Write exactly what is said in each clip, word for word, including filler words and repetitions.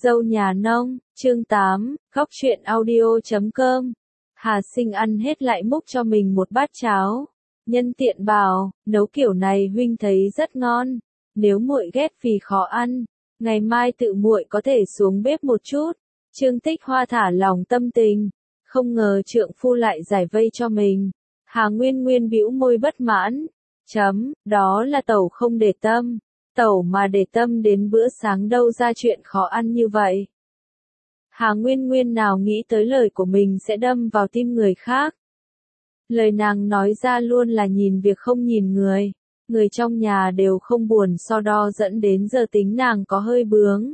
Dâu nhà nông, chương tám, góc truyện audio chấm com. Hà Sinh ăn hết lại múc cho mình một bát cháo. Nhân tiện bảo, nấu kiểu này huynh thấy rất ngon. Nếu muội ghét vì khó ăn, ngày mai tự muội có thể xuống bếp một chút. Trương Tích Hoa thả lòng tâm tình, không ngờ trượng phu lại giải vây cho mình. Hà Nguyên Nguyên bĩu môi bất mãn. Chấm, đó là tẩu không để tâm. Tẩu mà để tâm đến bữa sáng đâu ra chuyện khó ăn như vậy. Hà Nguyên Nguyên nào nghĩ tới lời của mình sẽ đâm vào tim người khác. Lời nàng nói ra luôn là nhìn việc không nhìn người. Người trong nhà đều không buồn so đo dẫn đến giờ tính nàng có hơi bướng.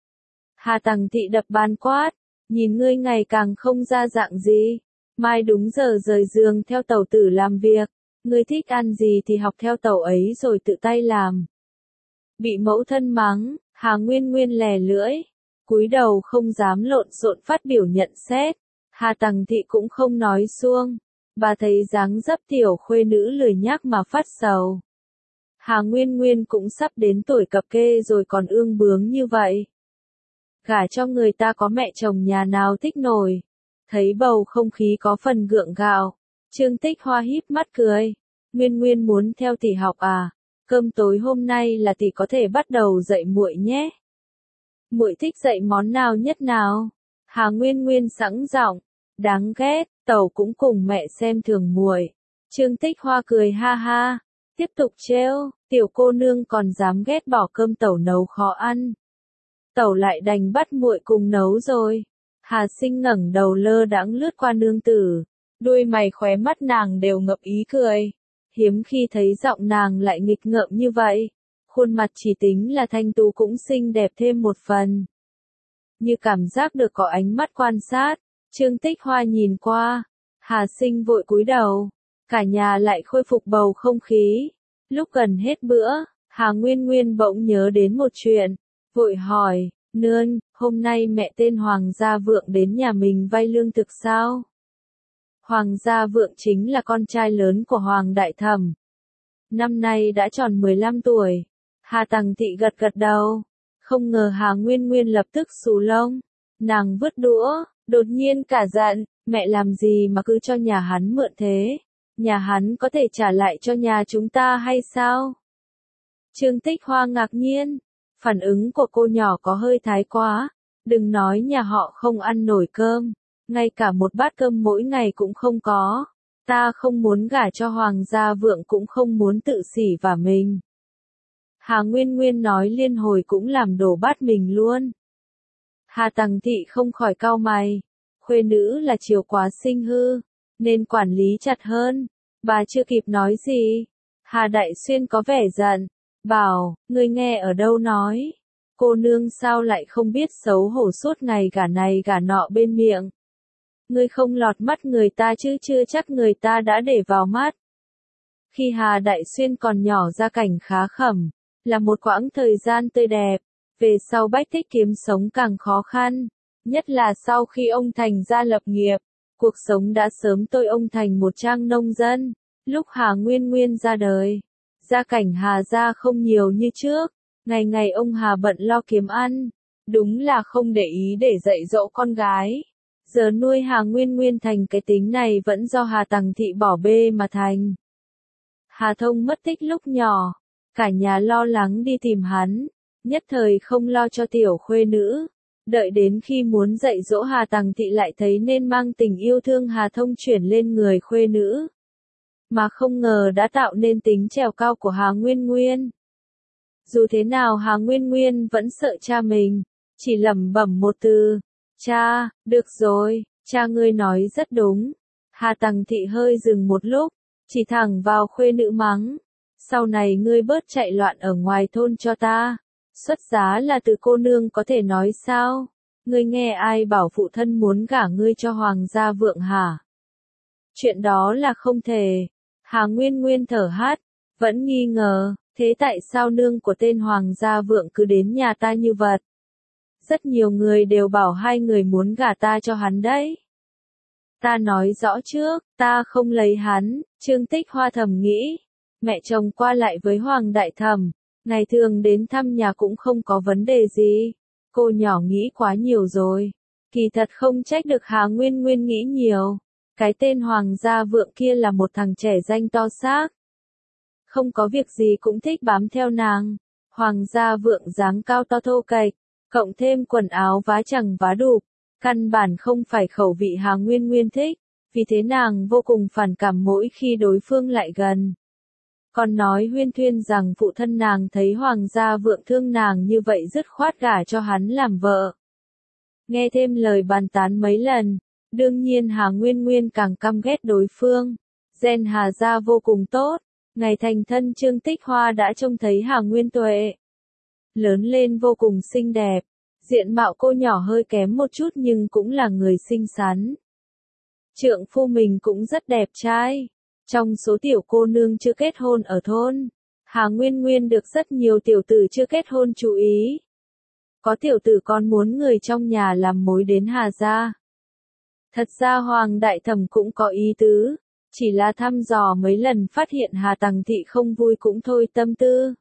Hà Tằng Thị đập bàn quát, nhìn ngươi ngày càng không ra dạng gì. Mai đúng giờ rời giường theo tẩu tử làm việc. Ngươi thích ăn gì thì học theo tẩu ấy rồi tự tay làm. Bị mẫu thân mắng, Hà Nguyên Nguyên lè lưỡi, cúi đầu không dám lộn xộn phát biểu nhận xét. Hà Tằng Thị cũng không nói suông, bà thấy dáng dấp tiểu khuê nữ lười nhác mà phát sầu. Hà Nguyên Nguyên cũng sắp đến tuổi cập kê rồi còn ương bướng như vậy. Gả cho người ta có mẹ chồng nhà nào thích nổi. Thấy bầu không khí có phần gượng gạo, Trương Tích Hoa híp mắt cười. Nguyên Nguyên muốn theo tỷ học à? Cơm tối hôm nay là tỷ có thể bắt đầu dạy muội nhé. Muội thích dạy món nào nhất nào? Hà Nguyên Nguyên sẵn giọng, đáng ghét, tẩu cũng cùng mẹ xem thường muội. Trương Tích Hoa cười ha ha, tiếp tục trêu, tiểu cô nương còn dám ghét bỏ cơm tẩu nấu khó ăn. Tẩu lại đành bắt muội cùng nấu rồi. Hà Sinh ngẩng đầu lơ đãng lướt qua nương tử, đuôi mày khóe mắt nàng đều ngập ý cười. Hiếm khi thấy giọng nàng lại nghịch ngợm như vậy, khuôn mặt chỉ tính là thanh tú cũng xinh đẹp thêm một phần. Như cảm giác được có ánh mắt quan sát, Trương Tích Hoa nhìn qua, Hà Sinh vội cúi đầu, cả nhà lại khôi phục bầu không khí. Lúc gần hết bữa, Hà Nguyên Nguyên bỗng nhớ đến một chuyện, vội hỏi, nương, hôm nay mẹ tên Hoàng Gia Vượng đến nhà mình vay lương thực sao? Hoàng Gia Vượng chính là con trai lớn của Hoàng Đại Thẩm. Năm nay đã tròn mười lăm tuổi. Hà Tằng Thị gật gật đầu. Không ngờ Hà Nguyên Nguyên lập tức xù lông. Nàng vứt đũa, đột nhiên cả giận, mẹ làm gì mà cứ cho nhà hắn mượn thế? Nhà hắn có thể trả lại cho nhà chúng ta hay sao? Trương Tích Hoa ngạc nhiên. Phản ứng của cô nhỏ có hơi thái quá. Đừng nói nhà họ không ăn nổi cơm. Ngay cả một bát cơm mỗi ngày cũng không có. Ta không muốn gả cho Hoàng Gia Vượng cũng không muốn tự xỉ vả mình. Hà Nguyên Nguyên nói liên hồi cũng làm đổ bát mình luôn. Hà Tằng Thị không khỏi cau mày. Khuê nữ là chiều quá sinh hư, nên quản lý chặt hơn. Bà chưa kịp nói gì. Hà Đại Xuyên có vẻ giận. Bảo, ngươi nghe ở đâu nói. Cô nương sao lại không biết xấu hổ suốt ngày gả này gả nọ bên miệng. Ngươi không lọt mắt người ta chứ chưa chắc người ta đã để vào mắt. Khi Hà Đại Xuyên còn nhỏ gia cảnh khá khẩm, là một quãng thời gian tươi đẹp, về sau bách thích kiếm sống càng khó khăn, nhất là sau khi ông thành gia lập nghiệp, cuộc sống đã sớm tôi ông thành một trang nông dân. Lúc Hà Nguyên Nguyên ra đời, gia cảnh Hà gia không nhiều như trước, ngày ngày ông Hà bận lo kiếm ăn, đúng là không để ý để dạy dỗ con gái. Giờ nuôi Hà Nguyên Nguyên thành cái tính này vẫn do Hà Tằng Thị bỏ bê mà thành. Hà Thông mất tích lúc nhỏ, cả nhà lo lắng đi tìm hắn, nhất thời không lo cho tiểu khuê nữ. Đợi đến khi muốn dạy dỗ Hà Tằng Thị lại thấy nên mang tình yêu thương Hà Thông chuyển lên người khuê nữ. Mà không ngờ đã tạo nên tính trèo cao của Hà Nguyên Nguyên. Dù thế nào Hà Nguyên Nguyên vẫn sợ cha mình, chỉ lẩm bẩm một từ. Cha, được rồi, cha ngươi nói rất đúng. Hà Tằng Thị hơi dừng một lúc, chỉ thẳng vào khuê nữ mắng. Sau này ngươi bớt chạy loạn ở ngoài thôn cho ta. Xuất giá là từ cô nương có thể nói sao? Ngươi nghe ai bảo phụ thân muốn gả ngươi cho Hoàng Gia Vượng hả? Chuyện đó là không thể. Hà Nguyên Nguyên thở hắt, vẫn nghi ngờ, thế tại sao nương của tên Hoàng Gia Vượng cứ đến nhà ta như vậy? Rất nhiều người đều bảo hai người muốn gả ta cho hắn đấy. Ta nói rõ trước, ta không lấy hắn. Trương Tích Hoa thầm nghĩ. Mẹ chồng qua lại với Hoàng Đại Thẩm, ngày thường đến thăm nhà cũng không có vấn đề gì. Cô nhỏ nghĩ quá nhiều rồi. Kỳ thật không trách được Hà Nguyên Nguyên nghĩ nhiều. Cái tên Hoàng gia vượng kia là một thằng trẻ danh to xác. Không có việc gì cũng thích bám theo nàng. Hoàng gia vượng dáng cao to thô kệch, cộng thêm quần áo vá chẳng vá đụp, căn bản không phải khẩu vị Hà Nguyên Nguyên thích, vì thế nàng vô cùng phản cảm mỗi khi đối phương lại gần. Còn nói huyên thuyên rằng phụ thân nàng thấy Hoàng gia vượng thương nàng như vậy dứt khoát gả cho hắn làm vợ. Nghe thêm lời bàn tán mấy lần, đương nhiên Hà Nguyên Nguyên càng căm ghét đối phương. Gen Hà gia vô cùng tốt, ngày thành thân Trương Tích Hoa đã trông thấy Hà Nguyên Tuệ. Lớn lên vô cùng xinh đẹp, diện mạo cô nhỏ hơi kém một chút nhưng cũng là người xinh xắn. Trượng phu mình cũng rất đẹp trai. Trong số tiểu cô nương chưa kết hôn ở thôn, Hà Nguyên Nguyên được rất nhiều tiểu tử chưa kết hôn chú ý. Có tiểu tử còn muốn người trong nhà làm mối đến Hà gia. Thật ra Hoàng đại thẩm cũng có ý tứ, chỉ là thăm dò mấy lần phát hiện Hà Tằng Thị không vui cũng thôi tâm tư.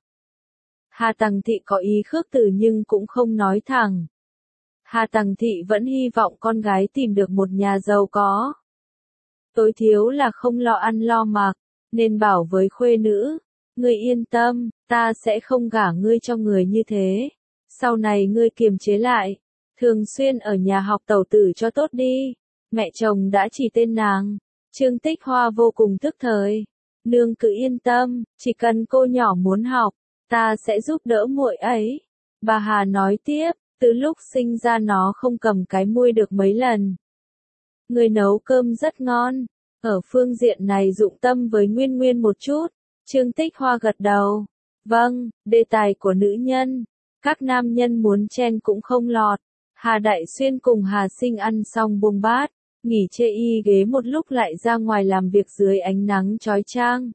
Hà Tằng Thị có ý khước từ nhưng cũng không nói thẳng. Hà Tằng Thị vẫn hy vọng con gái tìm được một nhà giàu có. Tối thiếu là không lo ăn lo mặc, nên bảo với khuê nữ, ngươi yên tâm, ta sẽ không gả ngươi cho người như thế. Sau này ngươi kiềm chế lại, thường xuyên ở nhà học tẩu tử cho tốt đi. Mẹ chồng đã chỉ tên nàng. Trương Tích Hoa vô cùng tức thời. Nương cứ yên tâm, chỉ cần cô nhỏ muốn học, ta sẽ giúp đỡ muội ấy. Bà Hà nói tiếp, từ lúc sinh ra nó không cầm cái muôi được mấy lần. Người nấu cơm rất ngon. Ở phương diện này dụng tâm với Nguyên Nguyên một chút. Trương Tích Hoa gật đầu. Vâng, đề tài của nữ nhân. Các nam nhân muốn chen cũng không lọt. Hà Đại Xuyên cùng Hà Sinh ăn xong buông bát, nghỉ chê y ghế một lúc lại ra ngoài làm việc dưới ánh nắng chói chang.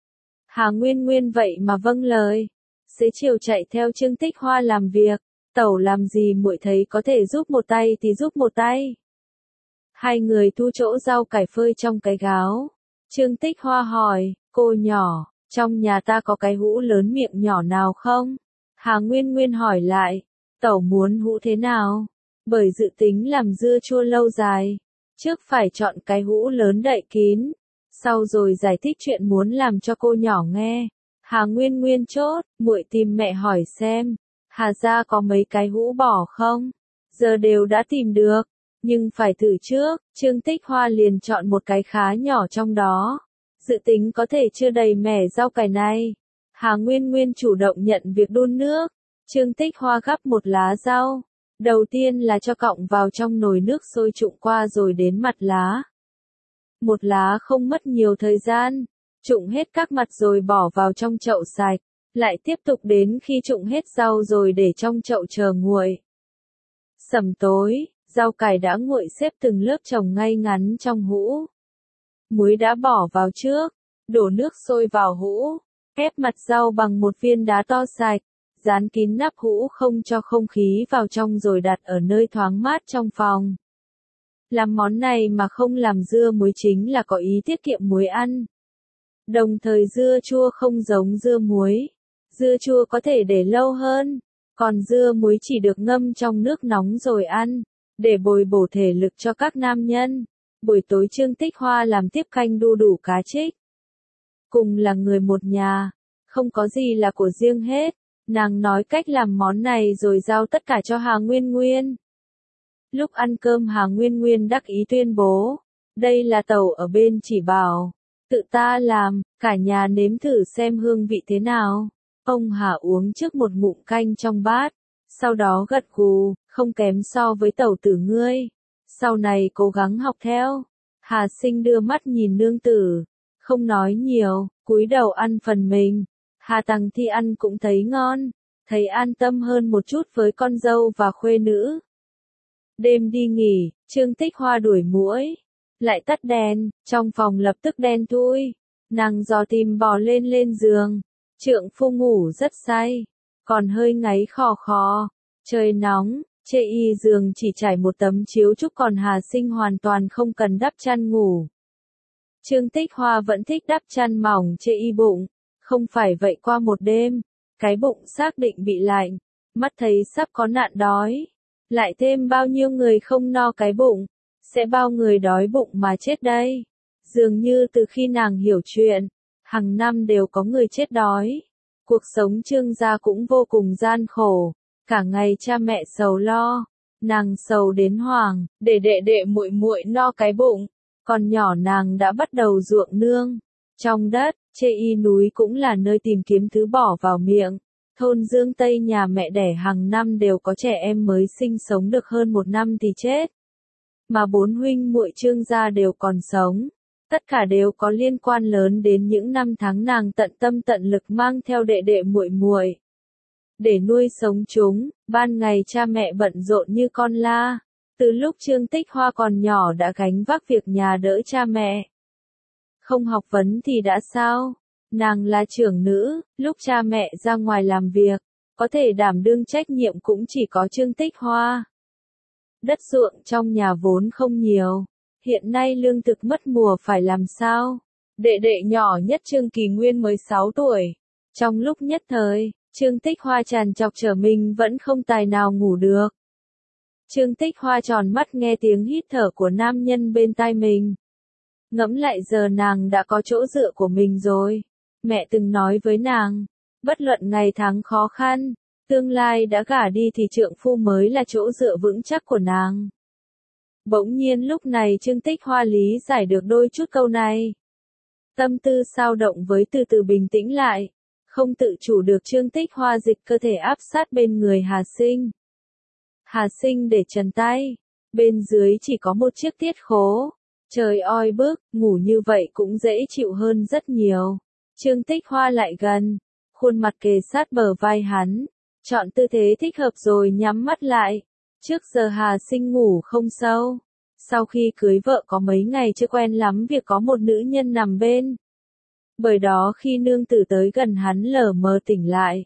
Hà Nguyên Nguyên vậy mà vâng lời. Xế chiều chạy theo Trương Tích Hoa làm việc. Tẩu làm gì muội thấy có thể giúp một tay thì giúp một tay. Hai người thu chỗ rau cải phơi trong cái gáo. Trương Tích Hoa hỏi, cô nhỏ, trong nhà ta có cái hũ lớn miệng nhỏ nào không? Hà Nguyên Nguyên hỏi lại, tẩu muốn hũ thế nào? Bởi dự tính làm dưa chua lâu dài, trước phải chọn cái hũ lớn đậy kín, sau rồi giải thích chuyện muốn làm cho cô nhỏ nghe. Hà Nguyên Nguyên chốt, muội tìm mẹ hỏi xem, Hà gia có mấy cái hũ bỏ không? Giờ đều đã tìm được, nhưng phải thử trước. Trương Tích Hoa liền chọn một cái khá nhỏ trong đó. Dự tính có thể chưa đầy mẻ rau cải này. Hà Nguyên Nguyên chủ động nhận việc đun nước. Trương Tích Hoa gắp một lá rau. Đầu tiên là cho cọng vào trong nồi nước sôi trụng qua rồi đến mặt lá. Một lá không mất nhiều thời gian. Trụng hết các mặt rồi bỏ vào trong chậu sạch. Lại tiếp tục đến khi trụng hết rau rồi để trong chậu chờ nguội. Sẩm tối, rau cải đã nguội xếp từng lớp chồng ngay ngắn trong hũ. Muối đã bỏ vào trước. Đổ nước sôi vào hũ. Ép mặt rau bằng một viên đá to sạch. Dán kín nắp hũ không cho không khí vào trong rồi đặt ở nơi thoáng mát trong phòng. Làm món này mà không làm dưa muối chính là có ý tiết kiệm muối ăn. Đồng thời dưa chua không giống dưa muối. Dưa chua có thể để lâu hơn, còn dưa muối chỉ được ngâm trong nước nóng rồi ăn, để bồi bổ thể lực cho các nam nhân. Buổi tối Trương Tích Hoa làm tiếp canh đu đủ cá trích. Cùng là người một nhà, không có gì là của riêng hết. Nàng nói cách làm món này rồi giao tất cả cho Hà Nguyên Nguyên. Lúc ăn cơm Hà Nguyên Nguyên đắc ý tuyên bố, đây là tẩu ở bên chỉ bảo, tự ta làm, cả nhà nếm thử xem hương vị thế nào. Ông Hà uống trước một ngụm canh trong bát, sau đó gật gù, không kém so với tẩu tử ngươi. Sau này cố gắng học theo. Hà Sinh đưa mắt nhìn nương tử, không nói nhiều, cúi đầu ăn phần mình. Hà Tằng Thi ăn cũng thấy ngon, thấy an tâm hơn một chút với con dâu và khuê nữ. Đêm đi nghỉ, Trương Tích Hoa đuổi muỗi, lại tắt đèn, trong phòng lập tức đen thui. Nàng dò tìm bò lên lên giường, trượng phu ngủ rất say, còn hơi ngáy khò khò. Trời nóng, chê y giường chỉ trải một tấm chiếu trúc còn Hà Sinh hoàn toàn không cần đắp chăn ngủ. Trương Tích Hoa vẫn thích đắp chăn mỏng chê y bụng. Không phải vậy qua một đêm, cái bụng xác định bị lạnh, mắt thấy sắp có nạn đói. Lại thêm bao nhiêu người không no cái bụng, sẽ bao người đói bụng mà chết đây. Dường như từ khi nàng hiểu chuyện, hàng năm đều có người chết đói. Cuộc sống Trương gia cũng vô cùng gian khổ, cả ngày cha mẹ sầu lo, nàng sầu đến hoảng, để đệ đệ muội muội no cái bụng, còn nhỏ nàng đã bắt đầu ruộng nương. Trong đất, chê y núi cũng là nơi tìm kiếm thứ bỏ vào miệng. Thôn Dương Tây nhà mẹ đẻ hàng năm đều có trẻ em mới sinh sống được hơn một năm thì chết. Mà bốn huynh muội Trương gia đều còn sống. Tất cả đều có liên quan lớn đến những năm tháng nàng tận tâm tận lực mang theo đệ đệ muội muội. Để nuôi sống chúng, ban ngày cha mẹ bận rộn như con la. Từ lúc Trương Tích Hoa còn nhỏ đã gánh vác việc nhà đỡ cha mẹ. Không học vấn thì đã sao? Nàng là trưởng nữ, lúc cha mẹ ra ngoài làm việc, có thể đảm đương trách nhiệm cũng chỉ có Trương Tích Hoa. Đất ruộng trong nhà vốn không nhiều, hiện nay lương thực mất mùa phải làm sao? Đệ đệ nhỏ nhất Trương Kỳ Nguyên mới sáu tuổi. Trong lúc nhất thời, Trương Tích Hoa tràn trọc trở mình vẫn không tài nào ngủ được. Trương Tích Hoa tròn mắt nghe tiếng hít thở của nam nhân bên tai mình. Ngẫm lại giờ nàng đã có chỗ dựa của mình rồi. Mẹ từng nói với nàng, bất luận ngày tháng khó khăn, tương lai đã gả đi thì trượng phu mới là chỗ dựa vững chắc của nàng. Bỗng nhiên lúc này Trương Tích Hoa lý giải được đôi chút câu này. Tâm tư sao động với từ từ bình tĩnh lại, không tự chủ được Trương Tích Hoa dịch cơ thể áp sát bên người Hà Sinh. Hà Sinh để trần tay, bên dưới chỉ có một chiếc tiết khố. Trời oi bức, ngủ như vậy cũng dễ chịu hơn rất nhiều. Trương Tích Hoa lại gần, khuôn mặt kề sát bờ vai hắn, chọn tư thế thích hợp rồi nhắm mắt lại. Trước giờ Hà Sinh ngủ không sâu. Sau khi cưới vợ có mấy ngày chưa quen lắm việc có một nữ nhân nằm bên. Bởi đó khi nương tử tới gần hắn lờ mờ tỉnh lại.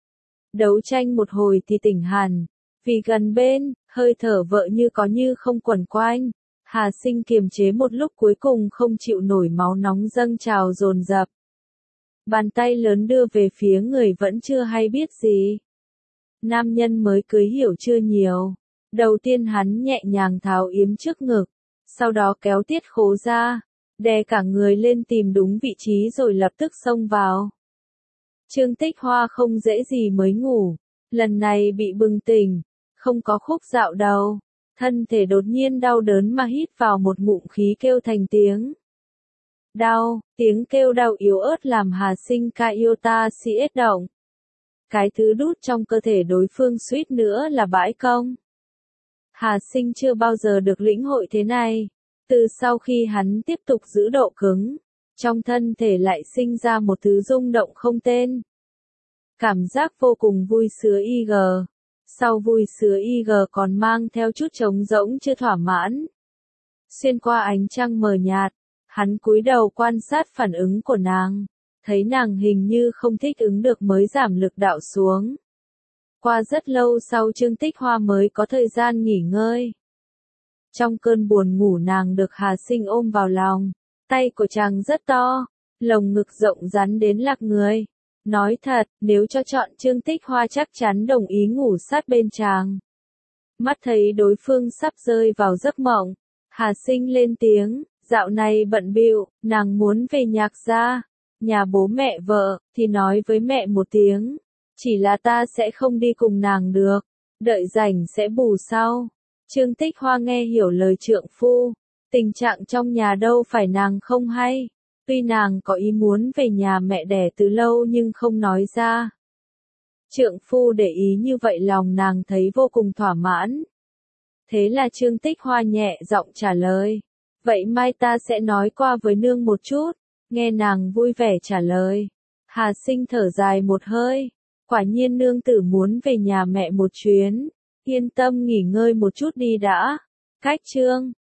Đấu tranh một hồi thì tỉnh hẳn, vì gần bên, hơi thở vợ như có như không quẩn quanh. Hà Sinh kiềm chế một lúc cuối cùng không chịu nổi máu nóng dâng trào dồn dập. Bàn tay lớn đưa về phía người vẫn chưa hay biết gì. Nam nhân mới cưới hiểu chưa nhiều. Đầu tiên hắn nhẹ nhàng tháo yếm trước ngực, sau đó kéo tiết khố ra, đè cả người lên tìm đúng vị trí rồi lập tức xông vào. Trương Tích Hoa không dễ gì mới ngủ, lần này bị bừng tỉnh, không có khúc dạo đầu. Thân thể đột nhiên đau đớn mà hít vào một ngụm khí kêu thành tiếng. Đau, tiếng kêu đau yếu ớt làm Hà Sinh ca yêu ta si ết động. Cái thứ đút trong cơ thể đối phương suýt nữa là bãi công. Hà Sinh chưa bao giờ được lĩnh hội thế này. Từ sau khi hắn tiếp tục giữ độ cứng, trong thân thể lại sinh ra một thứ rung động không tên. Cảm giác vô cùng vui sướng y gờ. Sau vui sướng i giê còn mang theo chút trống rỗng chưa thỏa mãn. Xuyên qua ánh trăng mờ nhạt, hắn cúi đầu quan sát phản ứng của nàng, thấy nàng hình như không thích ứng được mới giảm lực đạo xuống. Qua rất lâu sau Trương Tích Hoa mới có thời gian nghỉ ngơi. Trong cơn buồn ngủ nàng được Hà Sinh ôm vào lòng, tay của chàng rất to, lồng ngực rộng rắn đến lạc người. Nói thật, nếu cho chọn Trương Tích Hoa chắc chắn đồng ý ngủ sát bên chàng. Mắt thấy đối phương sắp rơi vào giấc mộng, Hà Sinh lên tiếng, dạo này bận bịu, nàng muốn về Nhạc gia, nhà bố mẹ vợ, thì nói với mẹ một tiếng. Chỉ là ta sẽ không đi cùng nàng được, đợi rảnh sẽ bù sau. Trương Tích Hoa nghe hiểu lời trượng phu, tình trạng trong nhà đâu phải nàng không hay. Tuy nàng có ý muốn về nhà mẹ đẻ từ lâu nhưng không nói ra. Trượng phu để ý như vậy lòng nàng thấy vô cùng thỏa mãn. Thế là Trương Tích Hoa nhẹ giọng trả lời. Vậy mai ta sẽ nói qua với nương một chút. Nghe nàng vui vẻ trả lời. Hà Sinh thở dài một hơi. Quả nhiên nương tử muốn về nhà mẹ một chuyến. Yên tâm nghỉ ngơi một chút đi đã. Cách chương.